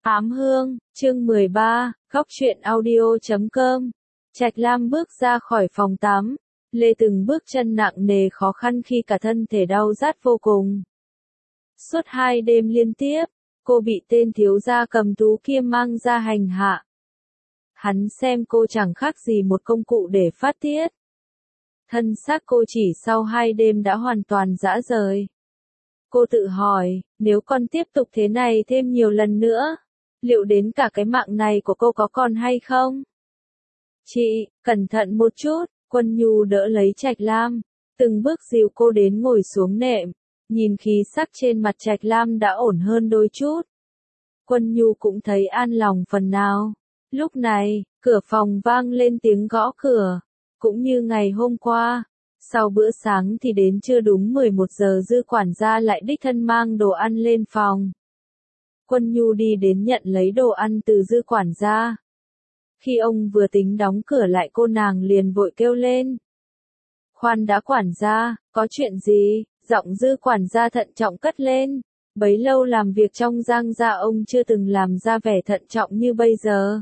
Ám hương, chương 13, góc truyện audio.com. Trạch Lam bước ra khỏi phòng tắm, lê từng bước chân nặng nề khó khăn khi cả thân thể đau rát vô cùng. Suốt 2 đêm liên tiếp, cô bị tên thiếu gia cầm tú kia mang ra hành hạ. Hắn xem cô chẳng khác gì một công cụ để phát tiết. Thân xác cô chỉ sau 2 đêm đã hoàn toàn rã rời. Cô tự hỏi, nếu con tiếp tục thế này thêm nhiều lần nữa, liệu đến cả cái mạng này của cô có còn hay không? Chị, cẩn thận một chút, Quân Nhu đỡ lấy Trạch Lam, từng bước dìu cô đến ngồi xuống nệm, nhìn khí sắc trên mặt Trạch Lam đã ổn hơn đôi chút. Quân Nhu cũng thấy an lòng phần nào. Lúc này, cửa phòng vang lên tiếng gõ cửa, cũng như ngày hôm qua. Sau bữa sáng thì đến trưa đúng 11 giờ Dư quản gia lại đích thân mang đồ ăn lên phòng. Quân Nhu đi đến nhận lấy đồ ăn từ Dư quản gia. Khi ông vừa tính đóng cửa lại cô nàng liền vội kêu lên. Khoan đã quản gia, có chuyện gì? Giọng Dư quản gia thận trọng cất lên. Bấy lâu làm việc trong Giang gia ông chưa từng làm ra vẻ thận trọng như bây giờ.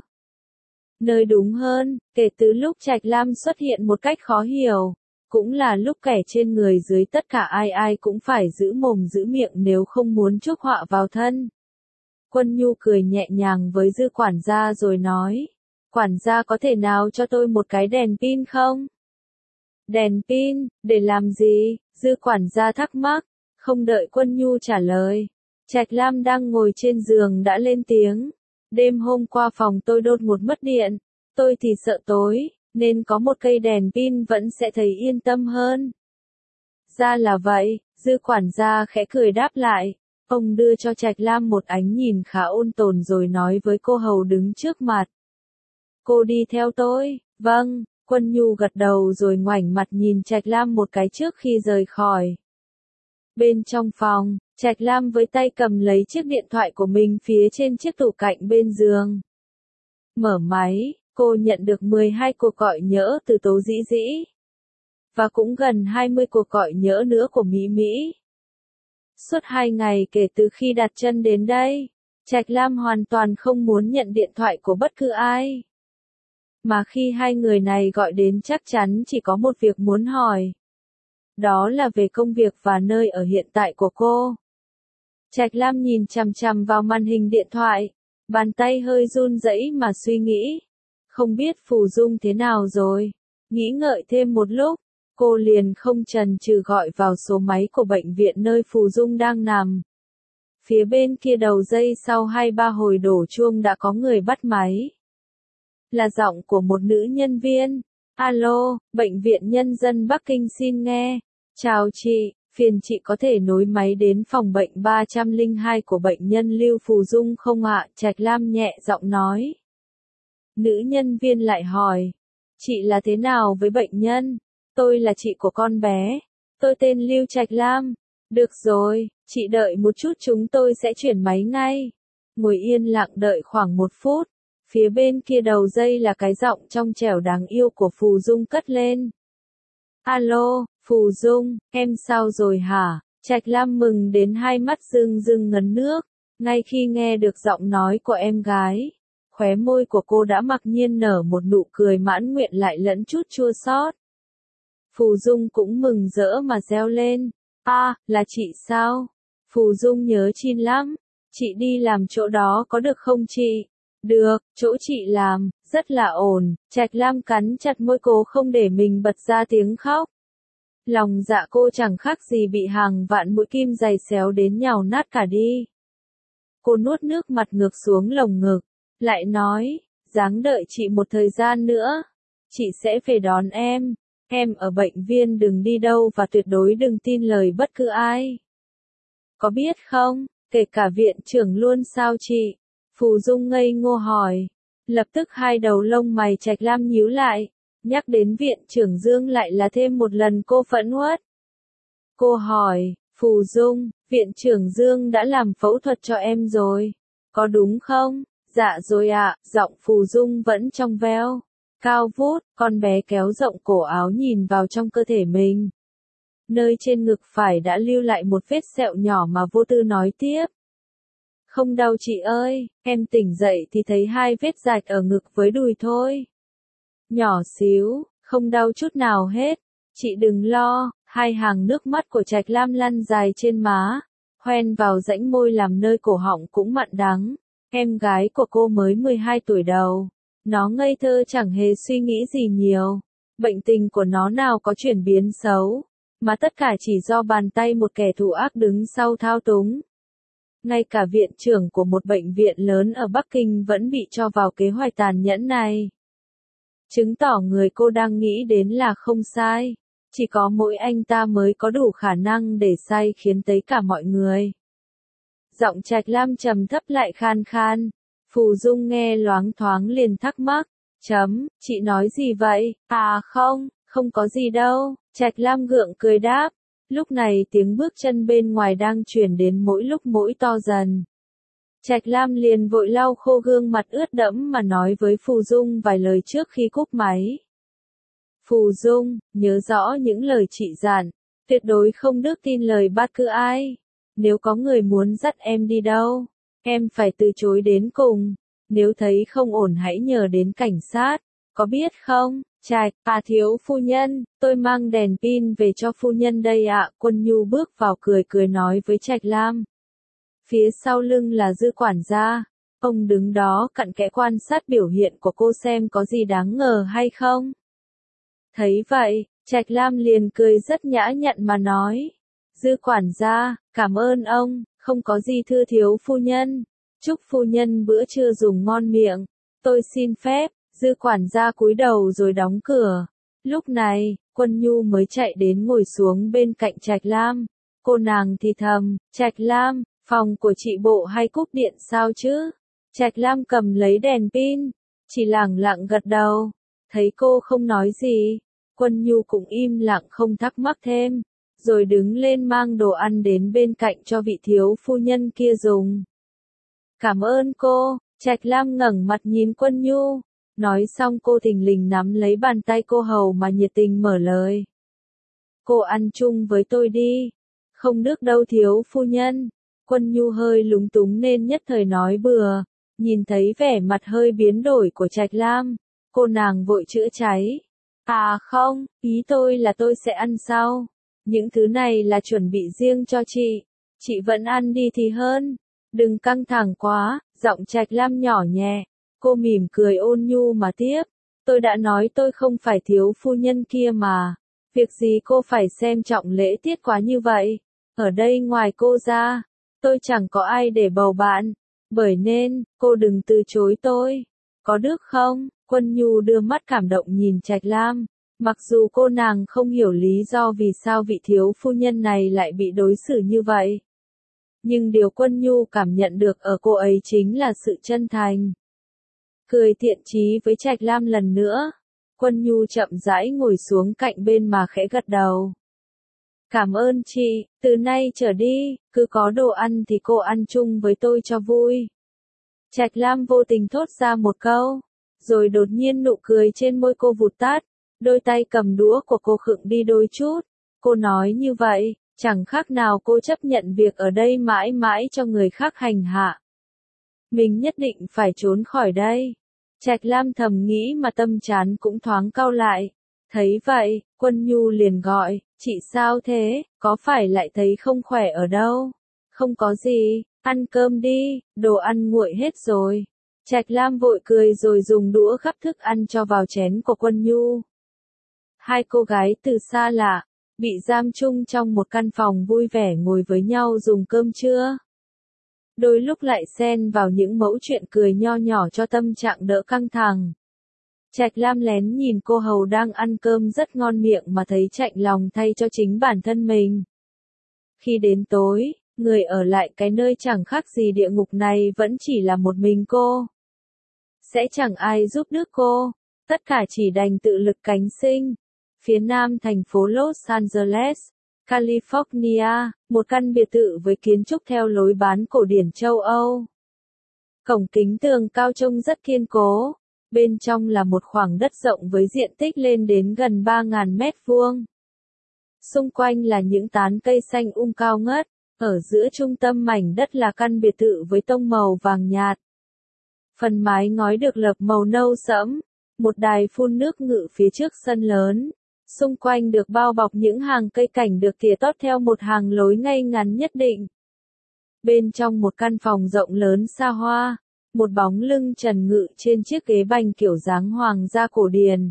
Nơi đúng hơn, kể từ lúc Trạch Lam xuất hiện một cách khó hiểu, cũng là lúc kẻ trên người dưới tất cả ai cũng phải giữ mồm giữ miệng nếu không muốn chuốc họa vào thân. Quân Nhu cười nhẹ nhàng với Dư quản gia rồi nói, quản gia có thể nào cho tôi một cái đèn pin không? Đèn pin, để làm gì? Dư quản gia thắc mắc, không đợi Quân Nhu trả lời. Trạch Lam đang ngồi trên giường đã lên tiếng, đêm hôm qua phòng tôi đột ngột mất điện, tôi thì sợ tối, nên có một cây đèn pin vẫn sẽ thấy yên tâm hơn. Ra là vậy, Dư quản gia khẽ cười đáp lại. Ông đưa cho Trạch Lam một ánh nhìn khá ôn tồn rồi nói với cô hầu đứng trước mặt. Cô đi theo tôi, vâng, Quân Nhu gật đầu rồi ngoảnh mặt nhìn Trạch Lam một cái trước khi rời khỏi. Bên trong phòng, Trạch Lam với tay cầm lấy chiếc điện thoại của mình phía trên chiếc tủ cạnh bên giường. Mở máy, cô nhận được 12 cuộc gọi nhỡ từ Tố Dĩ Dĩ. Và cũng gần 20 cuộc gọi nhỡ nữa của Mỹ Mỹ. Suốt 2 ngày kể từ khi đặt chân đến đây, Trạch Lam hoàn toàn không muốn nhận điện thoại của bất cứ ai. Mà khi hai người này gọi đến chắc chắn chỉ có một việc muốn hỏi. Đó là về công việc và nơi ở hiện tại của cô. Trạch Lam nhìn chằm chằm vào màn hình điện thoại, bàn tay hơi run rẩy mà suy nghĩ. Không biết Phù Dung thế nào rồi. Nghĩ ngợi thêm một lúc, cô liền không chần chừ gọi vào số máy của bệnh viện nơi Phù Dung đang nằm. Phía bên kia đầu dây sau 2-3 hồi đổ chuông đã có người bắt máy. Là giọng của một nữ nhân viên. Alo, bệnh viện nhân dân Bắc Kinh xin nghe. Chào chị, phiền chị có thể nối máy đến phòng bệnh 302 của bệnh nhân Lưu Phù Dung không ạ? Trạch Lam nhẹ giọng nói. Nữ nhân viên lại hỏi. Chị là thế nào với bệnh nhân? Tôi là chị của con bé. Tôi tên Lưu Trạch Lam. Được rồi, chị đợi một chút chúng tôi sẽ chuyển máy ngay. Ngồi yên lặng đợi khoảng 1 phút. Phía bên kia đầu dây là cái giọng trong trẻo đáng yêu của Phù Dung cất lên. Alo, Phù Dung, em sao rồi hả? Trạch Lam mừng đến hai mắt rưng rưng ngấn nước. Ngay khi nghe được giọng nói của em gái, khóe môi của cô đã mặc nhiên nở một nụ cười mãn nguyện lại lẫn chút chua xót. Phù Dung cũng mừng rỡ mà reo lên. Là chị sao? Phù Dung nhớ Chin lắm. Chị đi làm chỗ đó có được không chị? Được, chỗ chị làm, rất là ổn. Trạch Lam cắn chặt môi cố không để mình bật ra tiếng khóc. Lòng dạ cô chẳng khác gì bị hàng vạn mũi kim giày xéo đến nhào nát cả đi. Cô nuốt nước mặt ngược xuống lồng ngực, lại nói, ráng đợi chị một thời gian nữa. Chị sẽ về đón em. Em ở bệnh viện đừng đi đâu và tuyệt đối đừng tin lời bất cứ ai. Có biết không, kể cả viện trưởng luôn sao chị? Phù Dung ngây ngô hỏi. Lập tức hai đầu lông mày Trạch Lam nhíu lại. Nhắc đến viện trưởng Dương lại là thêm một lần cô phẫn uất. Cô hỏi, Phù Dung, viện trưởng Dương đã làm phẫu thuật cho em rồi. Có đúng không? Dạ rồi ạ, giọng Phù Dung vẫn trong veo. Cao vút, con bé kéo rộng cổ áo nhìn vào trong cơ thể mình. Nơi trên ngực phải đã lưu lại một vết sẹo nhỏ mà vô tư nói tiếp. Không đau chị ơi, em tỉnh dậy thì thấy 2 vết rạch ở ngực với đùi thôi. Nhỏ xíu, không đau chút nào hết. Chị đừng lo, 2 hàng nước mắt của Trạch Lam lăn dài trên má, hoen vào rãnh môi làm nơi cổ họng cũng mặn đắng. Em gái của cô mới 12 tuổi đầu. Nó ngây thơ chẳng hề suy nghĩ gì nhiều. Bệnh tình của nó nào có chuyển biến xấu, mà tất cả chỉ do bàn tay một kẻ thù ác đứng sau thao túng. Ngay cả viện trưởng của một bệnh viện lớn ở Bắc Kinh vẫn bị cho vào kế hoạch tàn nhẫn này. Chứng tỏ người cô đang nghĩ đến là không sai. Chỉ có mỗi anh ta mới có đủ khả năng để sai khiến tới cả mọi người. Giọng Trạch Lam trầm thấp lại khan khan. Phù Dung nghe loáng thoáng liền thắc mắc. Chị nói gì vậy? À không, không có gì đâu. Trạch Lam gượng cười đáp. Lúc này tiếng bước chân bên ngoài đang truyền đến mỗi lúc mỗi to dần. Trạch Lam liền vội lau khô gương mặt ướt đẫm mà nói với Phù Dung vài lời trước khi cúp máy. Phù Dung, nhớ rõ những lời chị dặn, tuyệt đối không được tin lời bất cứ ai. Nếu có người muốn dắt em đi đâu, em phải từ chối đến cùng. Nếu thấy không ổn hãy nhờ đến cảnh sát, có biết không? Trạch, thiếu phu nhân, tôi mang đèn pin về cho phu nhân đây ạ. Quân Nhu bước vào cười nói với Trạch Lam. Phía sau lưng là Dư quản gia. Ông đứng đó cặn kẽ quan sát biểu hiện của cô xem có gì đáng ngờ hay không. Thấy vậy, Trạch Lam liền cười rất nhã nhặn mà nói. Dư quản gia, cảm ơn ông, không có gì thưa thiếu phu nhân. Chúc phu nhân bữa trưa dùng ngon miệng. Tôi xin phép. Dư quản gia cúi đầu rồi đóng cửa. Lúc này, Quân Nhu mới chạy đến ngồi xuống bên cạnh Trạch Lam. Cô nàng thì thầm, Trạch Lam, phòng của chị bộ hay cúp điện sao chứ? Trạch Lam cầm lấy đèn pin, chỉ lẳng lặng gật đầu. Thấy cô không nói gì, Quân Nhu cũng im lặng không thắc mắc thêm, rồi đứng lên mang đồ ăn đến bên cạnh cho vị thiếu phu nhân kia dùng. Cảm ơn cô. Trạch Lam ngẩng mặt nhìn Quân Nhu. Nói xong cô thình lình nắm lấy bàn tay cô hầu mà nhiệt tình mở lời. Cô ăn chung với tôi đi. Không được đâu thiếu phu nhân. Quân Nhu hơi lúng túng nên nhất thời nói bừa. Nhìn thấy vẻ mặt hơi biến đổi của Trạch Lam, cô nàng vội chữa cháy. À không, ý tôi là tôi sẽ ăn sau. Những thứ này là chuẩn bị riêng cho chị. Chị vẫn ăn đi thì hơn. Đừng căng thẳng quá, giọng Trạch Lam nhỏ nhẹ. Cô mỉm cười ôn nhu mà tiếp. Tôi đã nói tôi không phải thiếu phu nhân kia mà. Việc gì cô phải xem trọng lễ tiết quá như vậy. Ở đây ngoài cô ra, tôi chẳng có ai để bầu bạn. Bởi nên, cô đừng từ chối tôi. Có được không? Quân Nhu đưa mắt cảm động nhìn Trạch Lam. Mặc dù cô nàng không hiểu lý do vì sao vị thiếu phu nhân này lại bị đối xử như vậy. Nhưng điều Quân Nhu cảm nhận được ở cô ấy chính là sự chân thành. Cười thiện chí với Trạch Lam lần nữa. Quân Nhu chậm rãi ngồi xuống cạnh bên mà khẽ gật đầu. Cảm ơn chị, từ nay trở đi, cứ có đồ ăn thì cô ăn chung với tôi cho vui. Trạch Lam vô tình thốt ra một câu, rồi đột nhiên nụ cười trên môi cô vụt tắt, đôi tay cầm đũa của cô khựng đi đôi chút. Cô nói như vậy, chẳng khác nào cô chấp nhận việc ở đây mãi mãi cho người khác hành hạ. Mình nhất định phải trốn khỏi đây. Trạch Lam thầm nghĩ mà tâm trán cũng thoáng cau lại. Thấy vậy, Quân Nhu liền gọi, chị sao thế, có phải lại thấy không khỏe ở đâu? Không có gì, ăn cơm đi, đồ ăn nguội hết rồi. Trạch Lam vội cười rồi dùng đũa gắp thức ăn cho vào chén của Quân Nhu. Hai cô gái từ xa lạ, bị giam chung trong một căn phòng vui vẻ ngồi với nhau dùng cơm trưa. Đôi lúc lại xen vào những mẫu chuyện cười nho nhỏ cho tâm trạng đỡ căng thẳng. Trạch Lam lén nhìn cô hầu đang ăn cơm rất ngon miệng mà thấy chạnh lòng thay cho chính bản thân mình. Khi đến tối, người ở lại cái nơi chẳng khác gì địa ngục này vẫn chỉ là một mình cô. Sẽ chẳng ai giúp đỡ cô, tất cả chỉ đành tự lực cánh sinh. Phía nam thành phố Los Angeles, California, một căn biệt thự với kiến trúc theo lối bán cổ điển châu Âu. Cổng kính tường cao trông rất kiên cố. Bên trong là một khoảng đất rộng với diện tích lên đến gần 3.000 mét vuông. Xung quanh là những tán cây xanh cao ngất, Ở giữa trung tâm mảnh đất là căn biệt thự với tông màu vàng nhạt. Phần mái ngói được lợp màu nâu sẫm, một đài phun nước ngự phía trước sân lớn. Xung quanh được bao bọc những hàng cây cảnh được tỉa tót theo một hàng lối ngay ngắn nhất định. Bên trong một căn phòng rộng lớn xa hoa, một bóng lưng trần ngự trên chiếc ghế bành kiểu dáng hoàng gia cổ điển.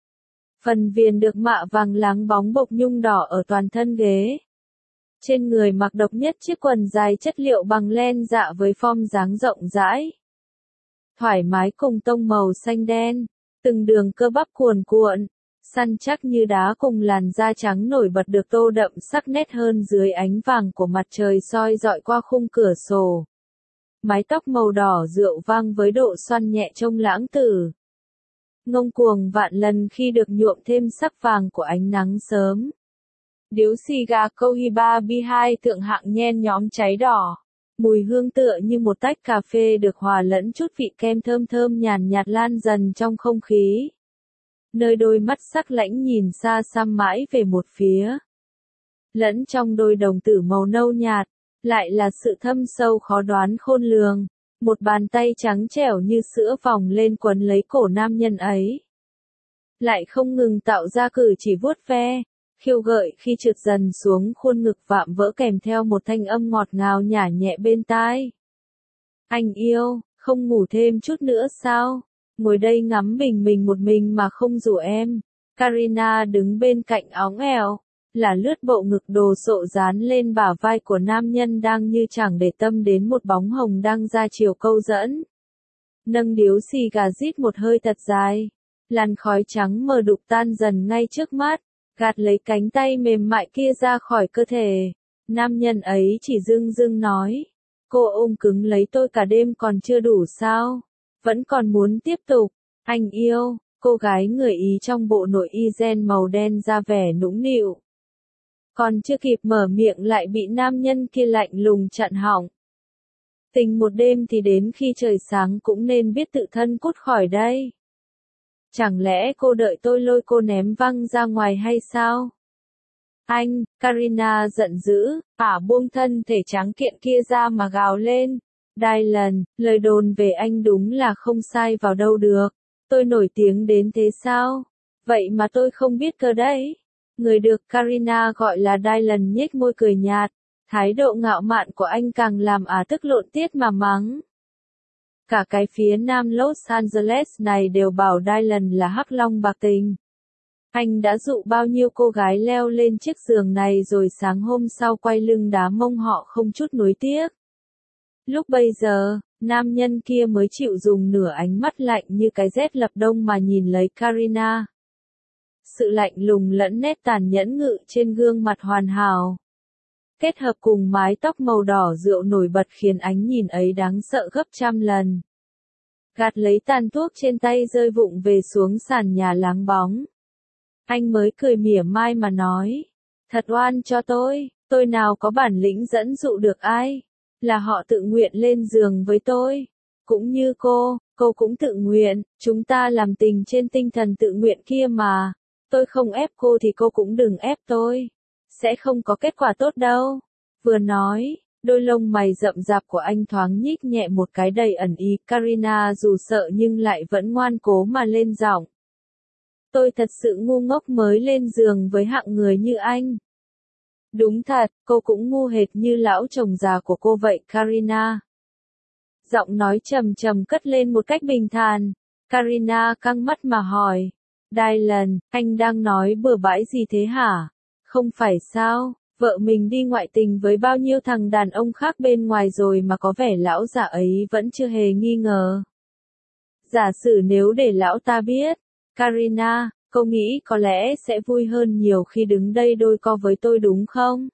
Phần viền được mạ vàng láng bóng bộc nhung đỏ ở toàn thân ghế. Trên người mặc độc nhất chiếc quần dài chất liệu bằng len dạ với form dáng rộng rãi. Thoải mái cùng tông màu xanh đen, từng đường cơ bắp cuồn cuộn, săn chắc như đá cùng làn da trắng nổi bật được tô đậm sắc nét hơn dưới ánh vàng của mặt trời soi dọi qua khung cửa sổ. Mái tóc màu đỏ rượu vang với độ xoăn nhẹ trông lãng tử. Ngông cuồng vạn lần khi được nhuộm thêm sắc vàng của ánh nắng sớm. Điếu xì gà Cohiba B2 thượng hạng nhen nhóm cháy đỏ. Mùi hương tựa như một tách cà phê được hòa lẫn chút vị kem thơm thơm nhàn nhạt lan dần trong không khí. Nơi đôi mắt sắc lãnh nhìn xa xăm mãi về một phía. Lẫn trong đôi đồng tử màu nâu nhạt, lại là sự thâm sâu khó đoán khôn lường. Một bàn tay trắng trẻo như sữa vòng lên quấn lấy cổ nam nhân ấy. Lại không ngừng tạo ra cử chỉ vuốt ve, khiêu gợi khi trượt dần xuống khuôn ngực vạm vỡ kèm theo một thanh âm ngọt ngào nhả nhẹ bên tai. Anh yêu, không ngủ thêm chút nữa sao? Ngồi đây ngắm bình mình một mình mà không rủ em. Karina đứng bên cạnh óng ẻo, là lướt bộ ngực đồ sộ dán lên bả vai của nam nhân đang như chẳng để tâm đến một bóng hồng đang ra chiều câu dẫn. Nâng điếu xì gà rít một hơi thật dài, làn khói trắng mờ đục tan dần ngay trước mắt, gạt lấy cánh tay mềm mại kia ra khỏi cơ thể. Nam nhân ấy chỉ dưng dưng nói, cô ôm cứng lấy tôi cả đêm còn chưa đủ sao? Vẫn còn muốn tiếp tục, anh yêu. Cô gái người Ý trong bộ nội y ren màu đen ra vẻ nũng nịu. Còn chưa kịp mở miệng lại bị nam nhân kia lạnh lùng chặn họng. Tình một đêm thì đến khi trời sáng cũng nên biết tự thân cút khỏi đây. Chẳng lẽ cô đợi tôi lôi cô ném văng ra ngoài hay sao? Anh, Karina giận dữ, buông thân thể trắng kiện kia ra mà gào lên. Dylan, lời đồn về anh đúng là không sai vào đâu được. Tôi nổi tiếng đến thế sao? Vậy mà tôi không biết cơ đấy. Người được Karina gọi là Dylan nhếch môi cười nhạt. Thái độ ngạo mạn của anh càng làm tức lộn tiết mà mắng. Cả cái phía nam Los Angeles này đều bảo Dylan là hắc long bạc tình. Anh đã dụ bao nhiêu cô gái leo lên chiếc giường này rồi sáng hôm sau quay lưng đá mông họ không chút nuối tiếc. Lúc bây giờ, nam nhân kia mới chịu dùng nửa ánh mắt lạnh như cái rét lập đông mà nhìn lấy Karina. Sự lạnh lùng lẫn nét tàn nhẫn ngự trên gương mặt hoàn hảo. Kết hợp cùng mái tóc màu đỏ rượu nổi bật khiến ánh nhìn ấy đáng sợ gấp trăm lần. Gạt lấy tàn thuốc trên tay rơi vụng về xuống sàn nhà láng bóng. Anh mới cười mỉa mai mà nói. Thật oan cho tôi nào có bản lĩnh dẫn dụ được ai. Là họ tự nguyện lên giường với tôi. Cũng như cô cũng tự nguyện, chúng ta làm tình trên tinh thần tự nguyện kia mà. Tôi không ép cô thì cô cũng đừng ép tôi. Sẽ không có kết quả tốt đâu. Vừa nói, đôi lông mày rậm rạp của anh thoáng nhích nhẹ một cái đầy ẩn ý. Karina dù sợ nhưng lại vẫn ngoan cố mà lên giọng. Tôi thật sự ngu ngốc mới lên giường với hạng người như anh. Đúng thật, cô cũng ngu hệt như lão chồng già của cô vậy Karina. Giọng nói trầm trầm cất lên một cách bình thản. Karina căng mắt mà hỏi. Dylan, anh đang nói bừa bãi gì thế hả? Không phải sao, vợ mình đi ngoại tình với bao nhiêu thằng đàn ông khác bên ngoài rồi mà có vẻ lão già ấy vẫn chưa hề nghi ngờ. Giả sử nếu để lão ta biết, Karina, cô nghĩ có lẽ sẽ vui hơn nhiều khi đứng đây đôi co với tôi đúng không?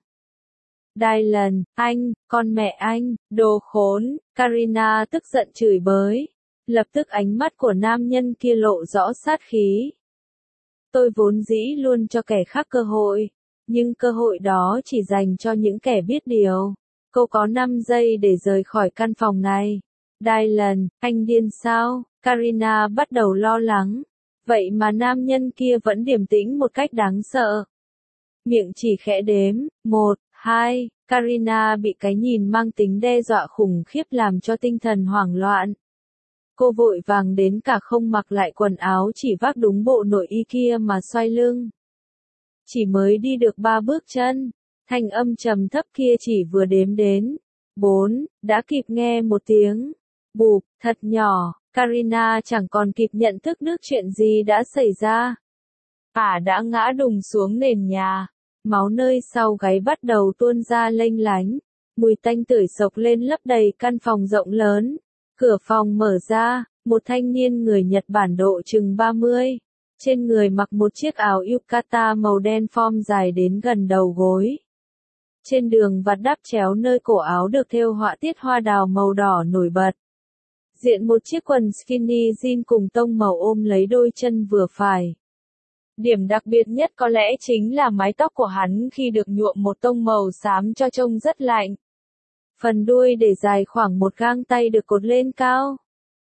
Dylan, anh, con mẹ anh, đồ khốn, Karina tức giận chửi bới. Lập tức ánh mắt của nam nhân kia lộ rõ sát khí. Tôi vốn dĩ luôn cho kẻ khác cơ hội, nhưng cơ hội đó chỉ dành cho những kẻ biết điều. Cô có 5 giây để rời khỏi căn phòng này. Dylan, anh điên sao? Karina bắt đầu lo lắng. Vậy mà nam nhân kia vẫn điềm tĩnh một cách đáng sợ. Miệng chỉ khẽ đếm, 1, 2, Karina bị cái nhìn mang tính đe dọa khủng khiếp làm cho tinh thần hoảng loạn. Cô vội vàng đến cả không mặc lại quần áo, chỉ vác đúng bộ nội y kia mà xoay lưng. Chỉ mới đi được 3 bước chân, thanh âm trầm thấp kia chỉ vừa đếm đến 4, đã kịp nghe một tiếng bụp thật nhỏ. Karina chẳng còn kịp nhận thức được chuyện gì đã xảy ra. Ả đã ngã đùng xuống nền nhà, máu nơi sau gáy bắt đầu tuôn ra lênh lánh, mùi tanh tưởi sộc lên lấp đầy căn phòng rộng lớn. Cửa phòng mở ra, một thanh niên người Nhật Bản độ chừng 30, trên người mặc một chiếc áo yukata màu đen form dài đến gần đầu gối. Trên đường vạt đắp chéo nơi cổ áo được thêu họa tiết hoa đào màu đỏ nổi bật. Diện một chiếc quần skinny jean cùng tông màu ôm lấy đôi chân vừa phải. Điểm đặc biệt nhất có lẽ chính là mái tóc của hắn khi được nhuộm một tông màu xám cho trông rất lạnh. Phần đuôi để dài khoảng một gang tay được cột lên cao.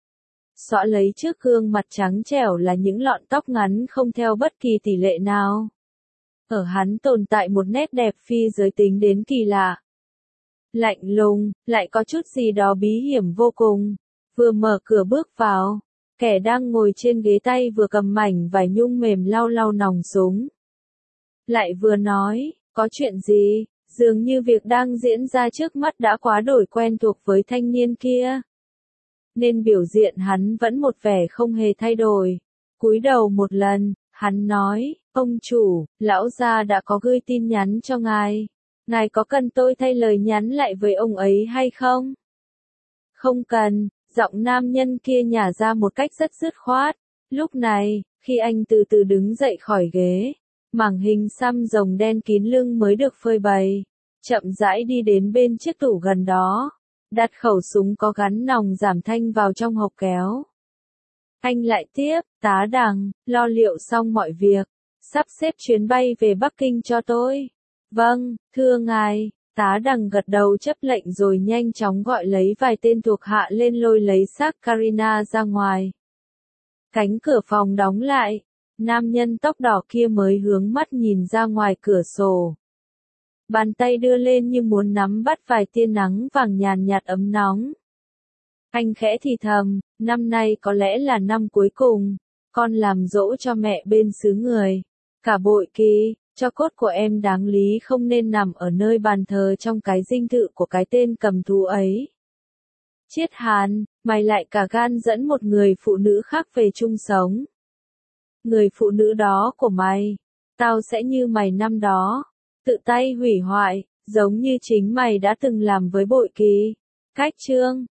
Xõa lấy trước gương mặt trắng trẻo là những lọn tóc ngắn không theo bất kỳ tỷ lệ nào. Ở hắn tồn tại một nét đẹp phi giới tính đến kỳ lạ. Lạnh lùng, lại có chút gì đó bí hiểm vô cùng. Vừa mở cửa bước vào, kẻ đang ngồi trên ghế tay vừa cầm mảnh vải nhung mềm lau lau nòng súng. Lại vừa nói, có chuyện gì, dường như việc đang diễn ra trước mắt đã quá đổi quen thuộc với thanh niên kia. Nên biểu diện hắn vẫn một vẻ không hề thay đổi. Cúi đầu một lần, hắn nói, ông chủ, lão gia đã có gửi tin nhắn cho ngài. Ngài có cần tôi thay lời nhắn lại với ông ấy hay không? Không cần. Giọng nam nhân kia nhả ra một cách rất dứt khoát. Lúc này, khi anh từ từ đứng dậy khỏi ghế, mảng hình xăm rồng đen kín lưng mới được phơi bày, chậm rãi đi đến bên chiếc tủ gần đó, đặt khẩu súng có gắn nòng giảm thanh vào trong hộp kéo. Anh lại tiếp, tá Đằng, lo liệu xong mọi việc, sắp xếp chuyến bay về Bắc Kinh cho tôi. Vâng, thưa ngài. Tá Đằng gật đầu chấp lệnh rồi nhanh chóng gọi lấy vài tên thuộc hạ lên lôi lấy xác Karina ra ngoài. Cánh cửa phòng đóng lại, nam nhân tóc đỏ kia mới hướng mắt nhìn ra ngoài cửa sổ. Bàn tay đưa lên như muốn nắm bắt vài tia nắng vàng nhàn nhạt ấm nóng. Anh khẽ thì thầm, năm nay có lẽ là năm cuối cùng, con làm dỗ cho mẹ bên xứ người. Cả bội kỳ. Cho cốt của em đáng lý không nên nằm ở nơi bàn thờ trong cái dinh thự của cái tên cầm thú ấy. Chiết Hàn, mày lại cả gan dẫn một người phụ nữ khác về chung sống. Người phụ nữ đó của mày, tao sẽ như mày năm đó, tự tay hủy hoại, giống như chính mày đã từng làm với bội kỳ. Cách chương